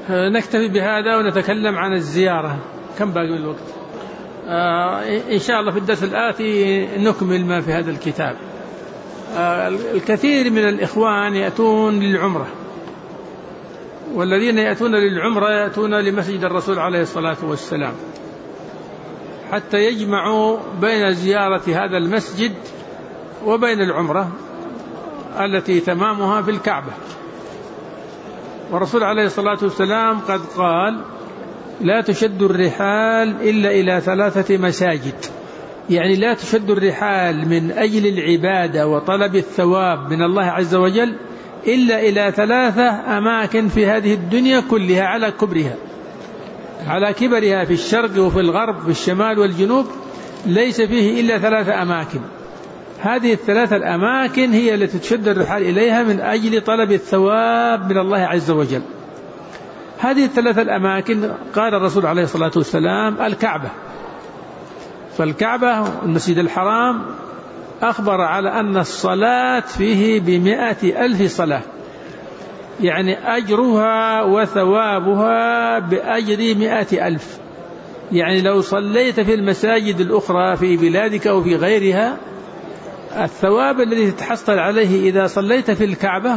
نكتفي بهذا ونتكلم عن الزيارة. كم باقي الوقت؟ إن شاء الله في الدرس الآتي نكمل ما في هذا الكتاب. الكثير من الإخوان يأتون للعمرة، والذين يأتون للعمرة يأتون لمسجد الرسول عليه الصلاة والسلام حتى يجمعوا بين زيارة هذا المسجد وبين العمرة التي تمامها في الكعبة. والرسول عليه الصلاة والسلام قد قال: لا تشد الرحال إلا إلى 3 مساجد، يعني لا تشد الرحال من أجل العبادة وطلب الثواب من الله عز وجل إلا إلى 3 أماكن في هذه الدنيا كلها على كبرها، على كبرها، في الشرق وفي الغرب، في الشمال والجنوب، ليس فيه إلا 3 أماكن. هذه ال3 الأماكن هي التي تشد الرحال إليها من أجل طلب الثواب من الله عز وجل. هذه ال3 الأماكن قال الرسول عليه الصلاة والسلام: الكعبة. فالكعبة المسجد الحرام أخبر على أن الصلاة فيه ب100,000 صلاة، يعني أجرها وثوابها بأجر 100,000. يعني لو صليت في المساجد الأخرى في بلادك أو في غيرها، الثواب الذي تتحصل عليه إذا صليت في الكعبة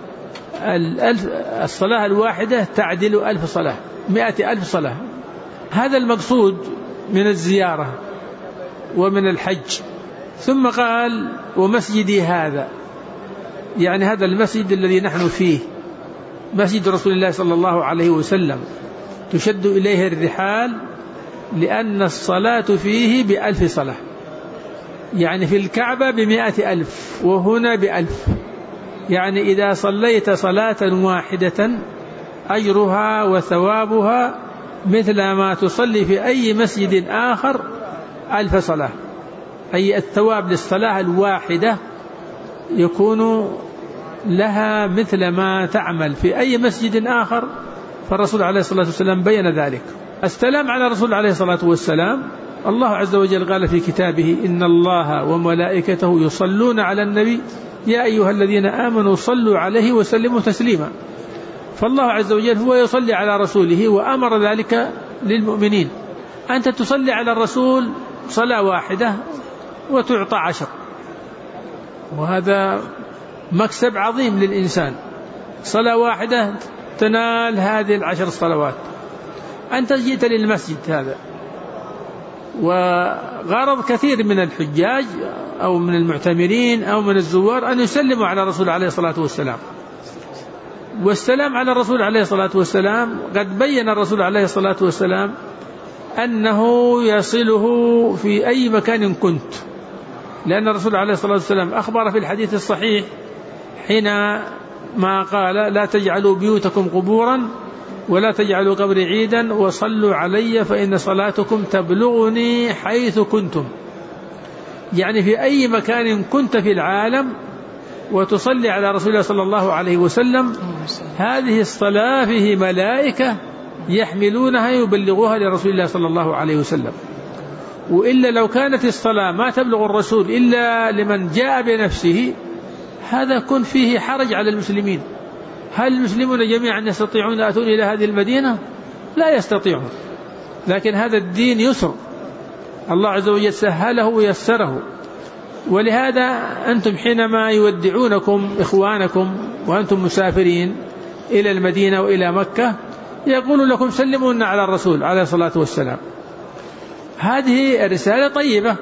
الصلاة الواحدة تعدل 1000 صلاة، 100,000 صلاة. هذا المقصود من الزيارة ومن الحج. ثم قال: ومسجدي هذا، يعني هذا المسجد الذي نحن فيه، مسجد رسول الله صلى الله عليه وسلم، تشد إليه الرحال لأن الصلاة فيه ب1000 صلاة، يعني في الكعبة ب100,000 وهنا ب1000. يعني إذا صليت صلاة واحدة أجرها وثوابها مثل ما تصلي في أي مسجد آخر 1000 صلاة، أي الثواب للصلاة الواحدة يكون لها مثل ما تعمل في أي مسجد آخر. فالرسول عليه الصلاة والسلام بين ذلك. السلام على الرسول عليه الصلاة والسلام، الله عز وجل قال في كتابه: إن الله وملائكته يصلون على النبي يا أيها الذين آمنوا صلوا عليه وسلموا تسليما. فالله عز وجل هو يصلي على رسوله وأمر ذلك للمؤمنين. أنت تصلي على الرسول صلاة واحدة وتعطى 10، وهذا مكسب عظيم للإنسان. صلاة واحدة تنال هذه 10 صلوات. أنت جئت للمسجد هذا، وغرض كثير من الحجاج أو من المعتمرين أو من الزوار أن يسلموا على الرسول عليه الصلاة والسلام. والسلام على الرسول عليه الصلاة والسلام قد بين الرسول عليه الصلاة والسلام أنه يصله في أي مكان كنت، لأن الرسول عليه الصلاة والسلام أخبر في الحديث الصحيح حينما قال: لا تجعلوا بيوتكم قبورا ولا تجعلوا قبري عيدا وصلوا علي فإن صلاتكم تبلغني حيث كنتم. يعني في أي مكان كنت في العالم وتصلي على رسول الله صلى الله عليه وسلم، هذه الصلاة فيه ملائكة يحملونها يبلغوها لرسول الله صلى الله عليه وسلم. وإلا لو كانت الصلاة ما تبلغ الرسول إلا لمن جاء بنفسه، هذا كن فيه حرج على المسلمين. هل المسلمون جميعا يستطيعون أن يأتون إلى هذه المدينة؟ لا يستطيعون. لكن هذا الدين يسر، الله عز وجل سهله ويسره. ولهذا أنتم حينما يودعونكم إخوانكم وأنتم مسافرين إلى المدينة وإلى مكة يقول لكم: سلمونا على الرسول عليه الصلاة والسلام. هذه الرسالة طيبة،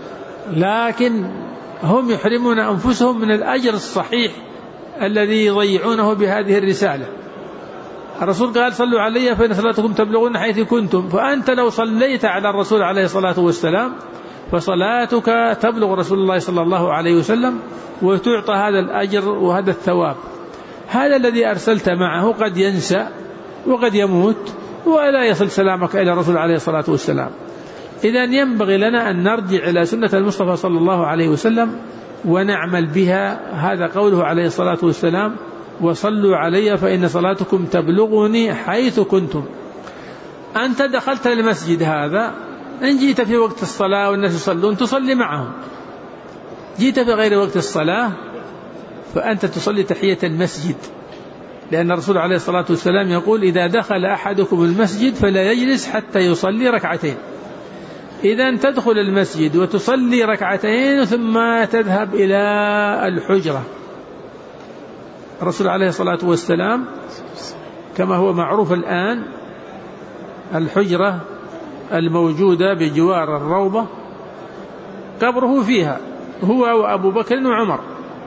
لكن هم يحرمون أنفسهم من الأجر الصحيح الذي يضيعونه بهذه الرسالة. الرسول قال: صلوا علي فإن صلاتكم تبلغون حيث كنتم. فأنت لو صليت على الرسول عليه الصلاة والسلام فصلاتك تبلغ رسول الله صلى الله عليه وسلم وتعطى هذا الأجر وهذا الثواب. هذا الذي أرسلت معه قد ينسى وقد يموت ولا يصل سلامك إلى الرسول عليه الصلاة والسلام. إذن ينبغي لنا أن نرجع إلى سنة المصطفى صلى الله عليه وسلم ونعمل بها. هذا قوله عليه الصلاة والسلام: وصلوا علي فإن صلاتكم تبلغني حيث كنتم. أنت دخلت المسجد هذا، إن جيت في وقت الصلاة والناس يصلون تصلي معهم، جيت في غير وقت الصلاة فأنت تصلي تحية المسجد، لأن الرسول عليه الصلاة والسلام يقول: إذا دخل أحدكم المسجد فلا يجلس حتى يصلي ركعتين. إذن تدخل المسجد وتصلي ركعتين ثم تذهب إلى الحجرة. الرسول عليه الصلاة والسلام كما هو معروف الآن الحجرة الموجودة بجوار الروضة قبره فيها هو وأبو بكر وعمر،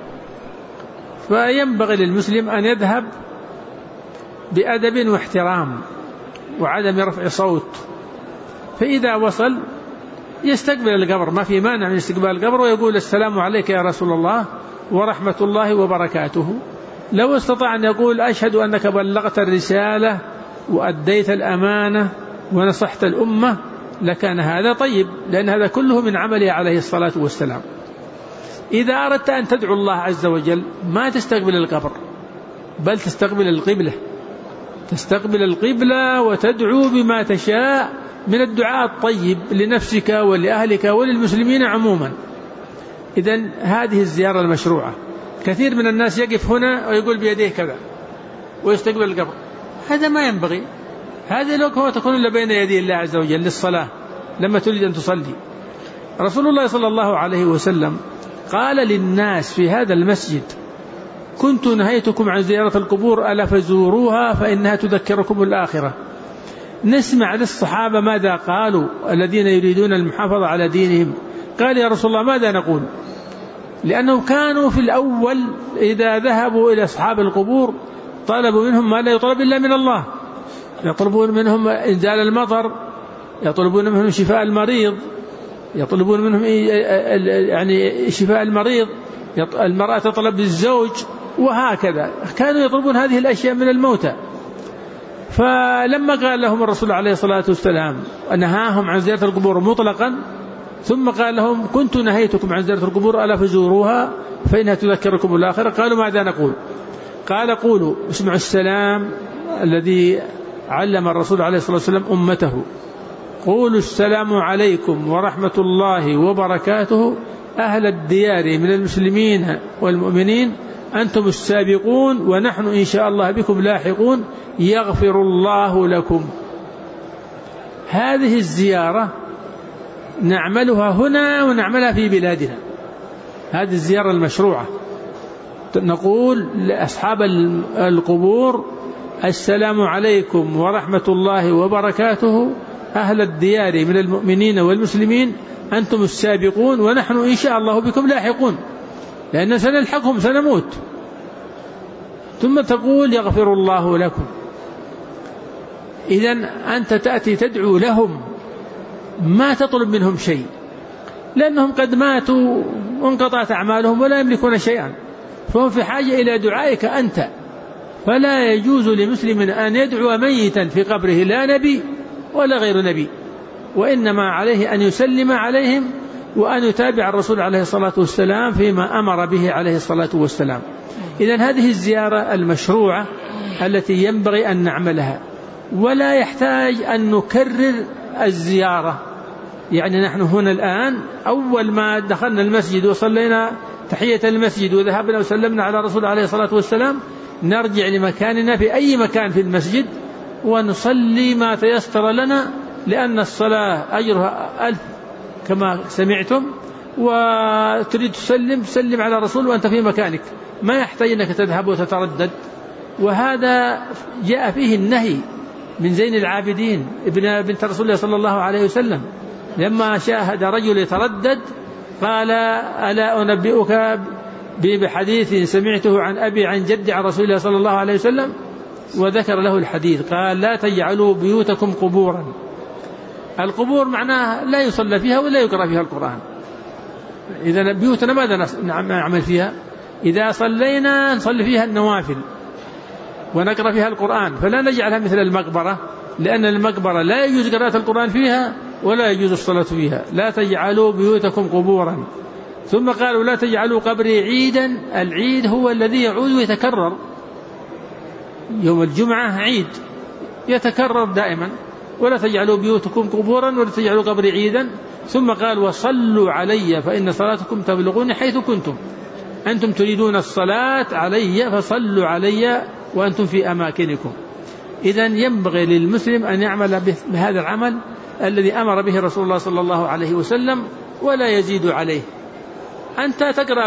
فينبغي للمسلم أن يذهب بأدب واحترام وعدم رفع صوت، فإذا وصل يستقبل القبر، ما في مانع من استقبال القبر، ويقول: السلام عليك يا رسول الله ورحمة الله وبركاته. لو استطاع أن يقول: أشهد أنك بلغت الرسالة وأديت الأمانة ونصحت الأمة لكان هذا طيب، لأن هذا كله من عمله عليه الصلاة والسلام. إذا أردت أن تدعو الله عز وجل ما تستقبل القبر، بل تستقبل القبلة، تستقبل القبلة وتدعو بما تشاء من الدعاء الطيب لنفسك ولأهلك وللمسلمين عموما. إذن هذه الزيارة المشروعة. كثير من الناس يقف هنا ويقول بيديه كذا ويستقبل القبر، هذا ما ينبغي. هذا لو هو تكون إلا بين يدي الله عز وجل للصلاة لما تريد أن تصلي. رسول الله صلى الله عليه وسلم قال للناس في هذا المسجد: كنت نهيتكم عن زيارة القبور ألا فزوروها فإنها تذكركم الآخرة. نسمع للصحابة ماذا قالوا الذين يريدون المحافظة على دينهم. قال: يا رسول الله ماذا نقول؟ لأنهم كانوا في الأول إذا ذهبوا إلى أصحاب القبور طلبوا منهم ما لا يطلب إلا من الله، يطلبون منهم إنزال المطر، يطلبون منهم شفاء المريض، يطلبون منهم يعني شفاء المريض، المرأة تطلب الزوج، وهكذا كانوا يطلبون هذه الأشياء من الموتى. فلما قال لهم الرسول عليه الصلاة والسلام نهاهم عن زيارة القبور مطلقا، ثم قال لهم: كنت نهيتكم عن زيارة القبور ألا فزوروها فإنها تذكركم الآخرة. قالوا: ماذا نقول؟ قال: قولوا اسمعوا السلام الذي علم الرسول عليه الصلاة والسلام أمته، قولوا: السلام عليكم ورحمة الله وبركاته أهل الديار من المسلمين والمؤمنين، أنتم السابقون ونحن إن شاء الله بكم لاحقون، يغفر الله لكم. هذه الزيارة نعملها هنا ونعملها في بلادنا، هذه الزيارة المشروعة. نقول لأصحاب القبور: السلام عليكم ورحمة الله وبركاته أهل الديار من المؤمنين والمسلمين، أنتم السابقون ونحن إن شاء الله بكم لاحقون، لأن سنلحقهم سنموت. ثم تقول: يغفر الله لكم. إذن أنت تأتي تدعو لهم، ما تطلب منهم شيء، لأنهم قد ماتوا وانقطعت أعمالهم ولا يملكون شيئا، فهم في حاجة إلى دعائك أنت. فلا يجوز لمسلم أن يدعو ميتا في قبره، لا نبي ولا غير نبي، وإنما عليه أن يسلم عليهم وأن يتابع الرسول عليه الصلاة والسلام فيما أمر به عليه الصلاة والسلام. إذن هذه الزيارة المشروعة التي ينبغي أن نعملها، ولا يحتاج أن نكرر الزيارة. يعني نحن هنا الآن أول ما دخلنا المسجد وصلينا تحية المسجد وذهبنا وسلمنا على الرسول عليه الصلاة والسلام، نرجع لمكاننا في أي مكان في المسجد ونصلي ما تيسر لنا، لأن الصلاة أجرها 1000 كما سمعتم، وتريد تسلم على الرسول وأنت في مكانك، ما يحتاج أنك تذهب وتتردد. وهذا جاء فيه النهي من زين العابدين بنت رسول الله صلى الله عليه وسلم، لما شاهد رجل يتردد قال: ألا أنبئك بحديث سمعته عن أبي عن جدي عن رسول الله صلى الله عليه وسلم، وذكر له الحديث. قال: لا تجعلوا بيوتكم قبورا. القبور معناها لا يصلى فيها ولا يقرأ فيها القرآن. إذا بيوتنا ماذا نعمل فيها؟ إذا صلينا نصلي فيها النوافل ونقرأ فيها القرآن، فلا نجعلها مثل المقبرة، لأن المقبرة لا يجوز قراءة القرآن فيها ولا يجوز الصلاة فيها. لا تجعلوا بيوتكم قبورا. ثم قالوا: لا تجعلوا قبري عيدا. العيد هو الذي يعود ويتكرر، يوم الجمعة عيد يتكرر دائما. ولا تجعلوا بيوتكم قبورا ولا تجعلوا قبري عيدا. ثم قال: وصلوا علي فإن صلاتكم تبلغوني حيث كنتم. أنتم تريدون الصلاة علي فصلوا علي وأنتم في أماكنكم. إذن ينبغي للمسلم أن يعمل بهذا العمل الذي أمر به رسول الله صلى الله عليه وسلم ولا يزيد عليه. أنت تقرأ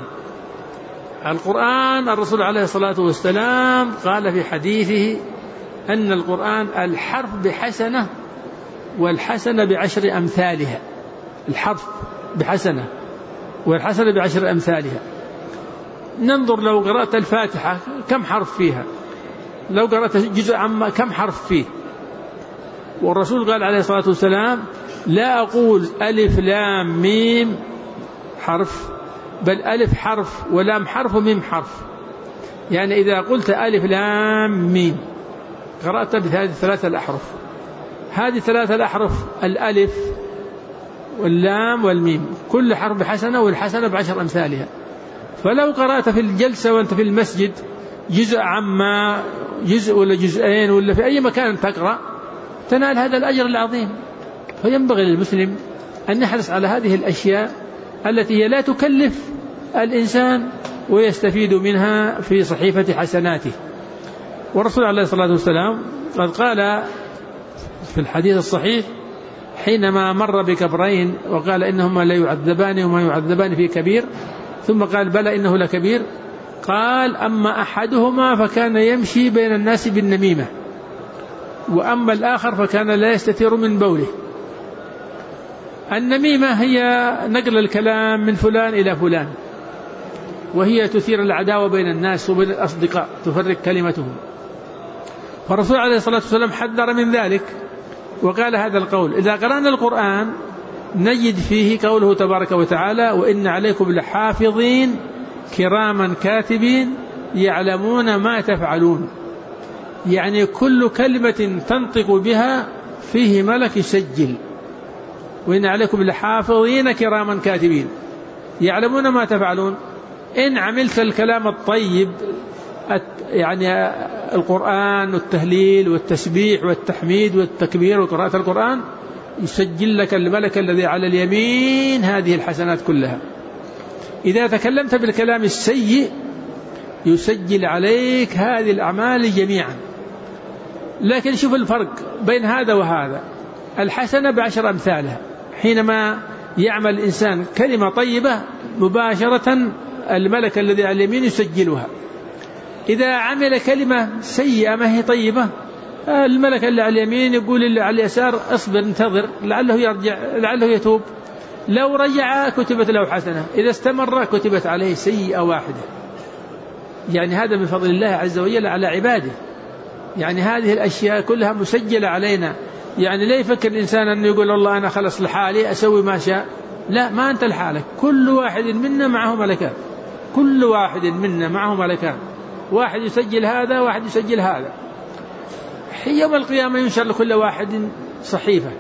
القرآن الرسول عليه الصلاة والسلام قال في حديثه أن القرآن الحرف بحسنة والحسنة بعشر أمثالها. الحرف بحسنة والحسنة بعشر أمثالها. ننظر لو قرأت الفاتحة كم حرف فيها، لو قرأت جزء عما كم حرف فيه. والرسول قال عليه الصلاة والسلام لا أقول ألف لام ميم حرف، بل ألف حرف ولام حرف وميم حرف. يعني إذا قلت ألف لام ميم قرأت بهذه الثلاثة الأحرف. هذه ثلاثة الأحرف الألف واللام والميم كل حرف بحسنة والحسنة بعشر أمثالها. فلو قرأت في الجلسة وأنت في المسجد جزء عما جزء ولا جزئين ولا في أي مكان تقرأ تنال هذا الأجر العظيم. فينبغي للمسلم أن يحرص على هذه الأشياء التي هي لا تكلف الإنسان ويستفيد منها في صحيفة حسناته. والرسول عليه الصلاة والسلام قد قال في الحديث الصحيح حينما مر بكبرين وقال إنهما لا يعذبان وما يعذبان في كبير، ثم قال بلى إنه لكبير، قال أما أحدهما فكان يمشي بين الناس بالنميمة، وأما الآخر فكان لا يستتر من بوله. النميمة هي نقل الكلام من فلان إلى فلان، وهي تثير العداوة بين الناس وبين الأصدقاء، تفرق كلمتهم. فالرسول عليه الصلاة والسلام حذر من ذلك وقال هذا القول. إذا قرأنا القرآن نجد فيه قوله تبارك وتعالى وإن عليكم لحافظين كراما كاتبين يعلمون ما تفعلون. يعني كل كلمة تنطق بها فيه ملك يسجل. وإن عليكم لحافظين كراما كاتبين يعلمون ما تفعلون. إن عملت الكلام الطيب يعني القرآن والتهليل والتسبيح والتحميد والتكبير وقراءة القرآن يسجل لك الملك الذي على اليمين هذه الحسنات كلها. إذا تكلمت بالكلام السيء يسجل عليك هذه الأعمال جميعا. لكن شوف الفرق بين هذا وهذا، الحسنة بعشر أمثالها. حينما يعمل الإنسان كلمة طيبة مباشرة الملك الذي على اليمين يسجلها. إذا عمل كلمة سيئة ما هي طيبة الملك اللي على اليمين يقول اللي على اليسار اصبر انتظر لعله يرجع لعله يتوب. لو رجع كتبت له حسنة، إذا استمر كتبت عليه سيئة واحدة. يعني هذا من فضل الله عز وجل على عباده. يعني هذه الأشياء كلها مسجلة علينا. يعني لا يفكر الإنسان أنه يقول الله أنا خلص لحالي أسوي ما شاء. لا، ما أنت لحالك، كل واحد منا معه ملكان، كل واحد منا معه ملكان، واحد يسجل هذا واحد يسجل هذا. يوم القيامة ينشر لكل واحد صحيفة.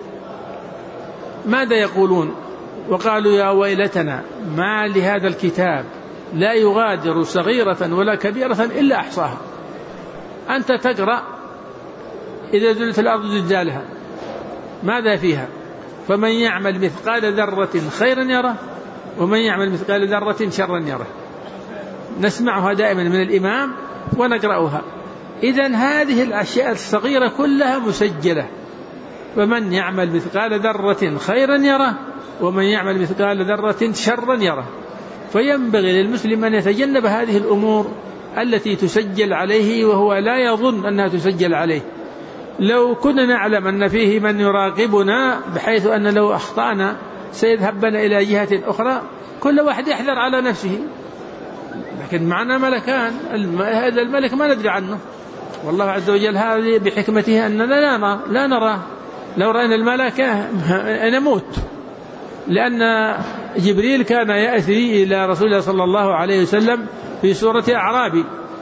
ماذا يقولون؟ وقالوا يا ويلتنا ما لهذا الكتاب لا يغادر صغيرة ولا كبيرة إلا أحصاها. أنت تقرأ إذا زلت الأرض زلزالها ماذا فيها؟ فمن يعمل مثقال ذرة خيرا يره ومن يعمل مثقال ذرة شرا يره. نسمعها دائما من الإمام ونقرأها. إذن هذه الأشياء الصغيرة كلها مسجلة. فمن يعمل مثقال ذرة خيرا يره ومن يعمل مثقال ذرة شرا يره. فينبغي للمسلم أن يتجنب هذه الأمور التي تسجل عليه وهو لا يظن أنها تسجل عليه. لو كنا نعلم أن فيه من يراقبنا بحيث أن لو أخطأنا سيذهب بنا إلى جهة أخرى كل واحد يحذر على نفسه. لكن معنا ملكان، هذا الملك ما ندري عنه، والله عز وجل هذه بحكمته أننا لا نراه. لو رأينا الملكة نموت. لأن جبريل كان يأتي إلى رسول الله صلى الله عليه وسلم في سورة أعرابي،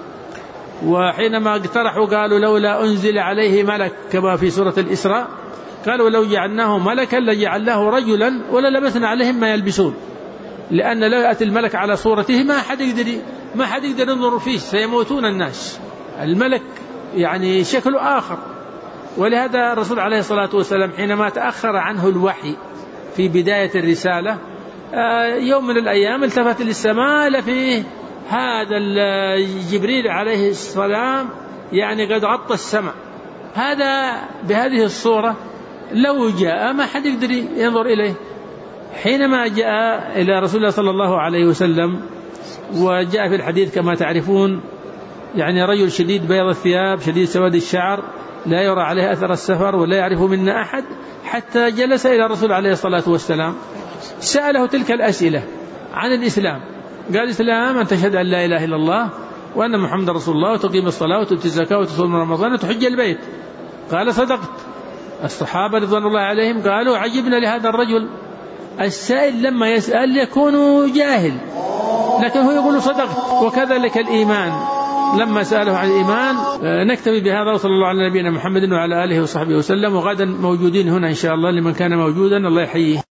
وحينما اقترحوا قالوا لولا أنزل عليه ملك كما في سورة الإسراء، قالوا لو جعلناه ملكا لجعلناه رجلا وللبسنا عليهم ما يلبسون. لأن لو يأتي الملك على صورته ما حد يقدر ينظر فيه، سيموتون الناس. الملك يعني شكله آخر. ولهذا الرسول عليه الصلاة والسلام حينما تأخر عنه الوحي في بداية الرسالة يوم من الأيام التفت للسماء لفيه هذا جبريل عليه السلام يعني قد غطى السماء. هذا بهذه الصورة لو جاء ما حد يقدر ينظر إليه. حينما جاء إلى رسول الله صلى الله عليه وسلم وجاء في الحديث كما تعرفون يعني رجل شديد بياض الثياب شديد سواد الشعر لا يرى عليه أثر السفر ولا يعرف منا أحد، حتى جلس إلى الرسول عليه الصلاة والسلام سأله تلك الأسئلة عن الإسلام. قال الإسلام أن تشهد أن لا إله إلا الله وأن محمد رسول الله وتقيم الصلاة وتؤتي الزكاة وتصوم رمضان وتحج البيت. قال صدقت. الصحابة رضوان الله عليهم قالوا عجبنا لهذا الرجل، السائل لما يسأل يكون جاهل لكن هو يقول صدقت. وكذلك الإيمان لما سأله عن الإيمان. نكتفي بهذا وصلى الله على نبينا محمد وعلى آله وصحبه وسلم. وغدا موجودين هنا إن شاء الله لمن كان موجودا الله يحييه.